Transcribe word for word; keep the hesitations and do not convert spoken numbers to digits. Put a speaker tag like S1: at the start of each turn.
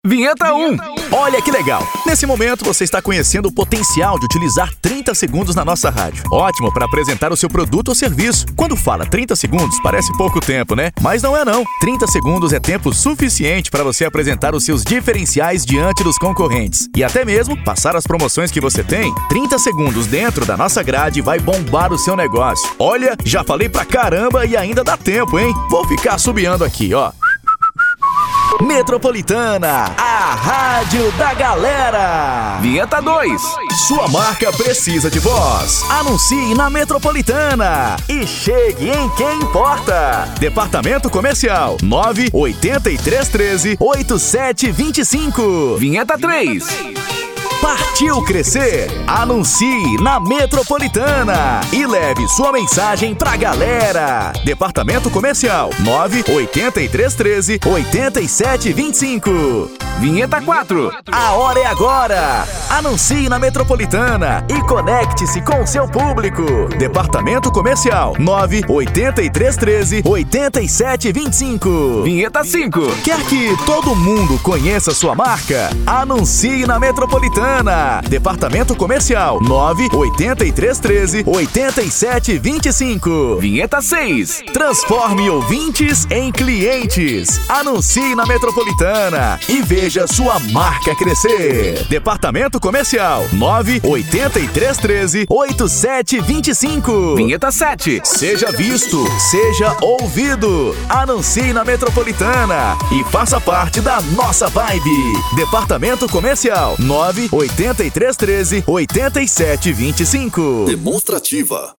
S1: Vinheta um. Olha que legal! Nesse momento você está conhecendo o potencial de utilizar trinta segundos na nossa rádio. Ótimo para apresentar o seu produto ou serviço. Quando fala trinta segundos, parece pouco tempo, né? Mas não é não. trinta segundos é tempo suficiente para você apresentar os seus diferenciais diante dos concorrentes. E até mesmo passar as promoções que você tem. trinta segundos dentro da nossa grade vai bombar o seu negócio. Olha, já falei pra caramba e ainda dá tempo, hein? Vou ficar assobiando aqui, ó. Metropolitana, a rádio da galera.
S2: Vinheta dois.
S1: Sua marca precisa de voz. Anuncie na Metropolitana e chegue em quem importa. Departamento Comercial nove oito três um três oito sete dois cinco.
S2: Vinheta três.
S1: Partiu crescer? Anuncie na Metropolitana e leve sua mensagem pra galera. Departamento Comercial nove oito três um três oito sete dois cinco.
S2: Vinheta quatro.
S1: A hora é agora. Anuncie na Metropolitana e conecte-se com o seu público. Departamento Comercial nove oito três um três oito sete dois cinco.
S2: Vinheta cinco.
S1: Quer que todo mundo conheça sua marca? Anuncie na Metropolitana. Departamento Comercial nove oito três um três oito sete dois cinco.
S2: Vinheta seis.
S1: Transforme ouvintes em clientes. Anuncie na Metropolitana e veja sua marca crescer. Departamento Comercial nove oito três um três oito sete dois cinco.
S2: Vinheta sete.
S1: Seja visto, seja ouvido. Anuncie na Metropolitana e faça parte da nossa vibe. Departamento Comercial nove oito três um três oito sete dois cinco.
S3: Demonstrativa.